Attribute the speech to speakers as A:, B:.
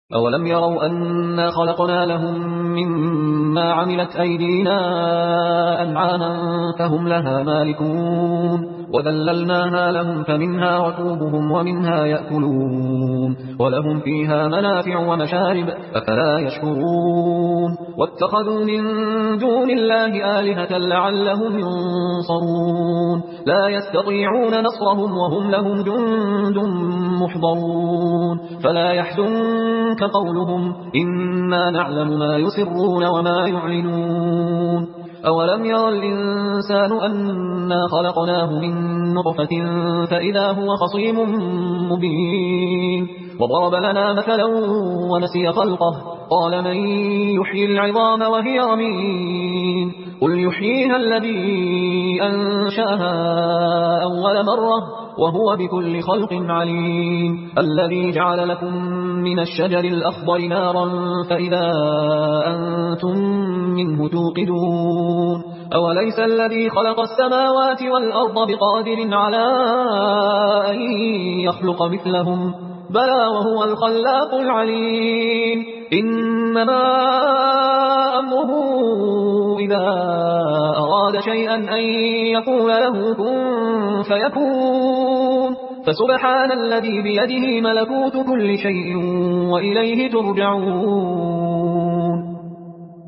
A: أولم يروا أنا خلقنا لهم مما عملت أيدينا أنعاما فهم لها مالكون وذللناها لهم فمنها ركوبهم ومنها يأكلون ولهم فيها منافع ومشارب أفلا يشكرون واتخذوا من دون الله آلهة لعلهم ينصرون لا يستطيعون نصرهم وهم لهم جند محضرون فلا يحزنك قولهم إنا نعلم ما يسرون وما يعلنون أولم يرى الإنسان أنا خلقناه من نطفة فإذا هو خصيم مبين وضرب لنا مثلا ونسي خلقه قال من يحيي العظام وهي رميم قل يحييها الذي أنشأها أول مرة وهو بكل خلق عليم الذي جعل لكم من الشجر الأخضر نارا فإذا أنتم منه توقدون أوليس الذي خلق السماوات والأرض بقادر على أن يخلق مثلهم بلى وهو الخلاق العليم إنما أمره إذا أراد شيئا أن يقول له كن فيكون فسبحان الذي بيده ملكوت كل شيء وإليه ترجعون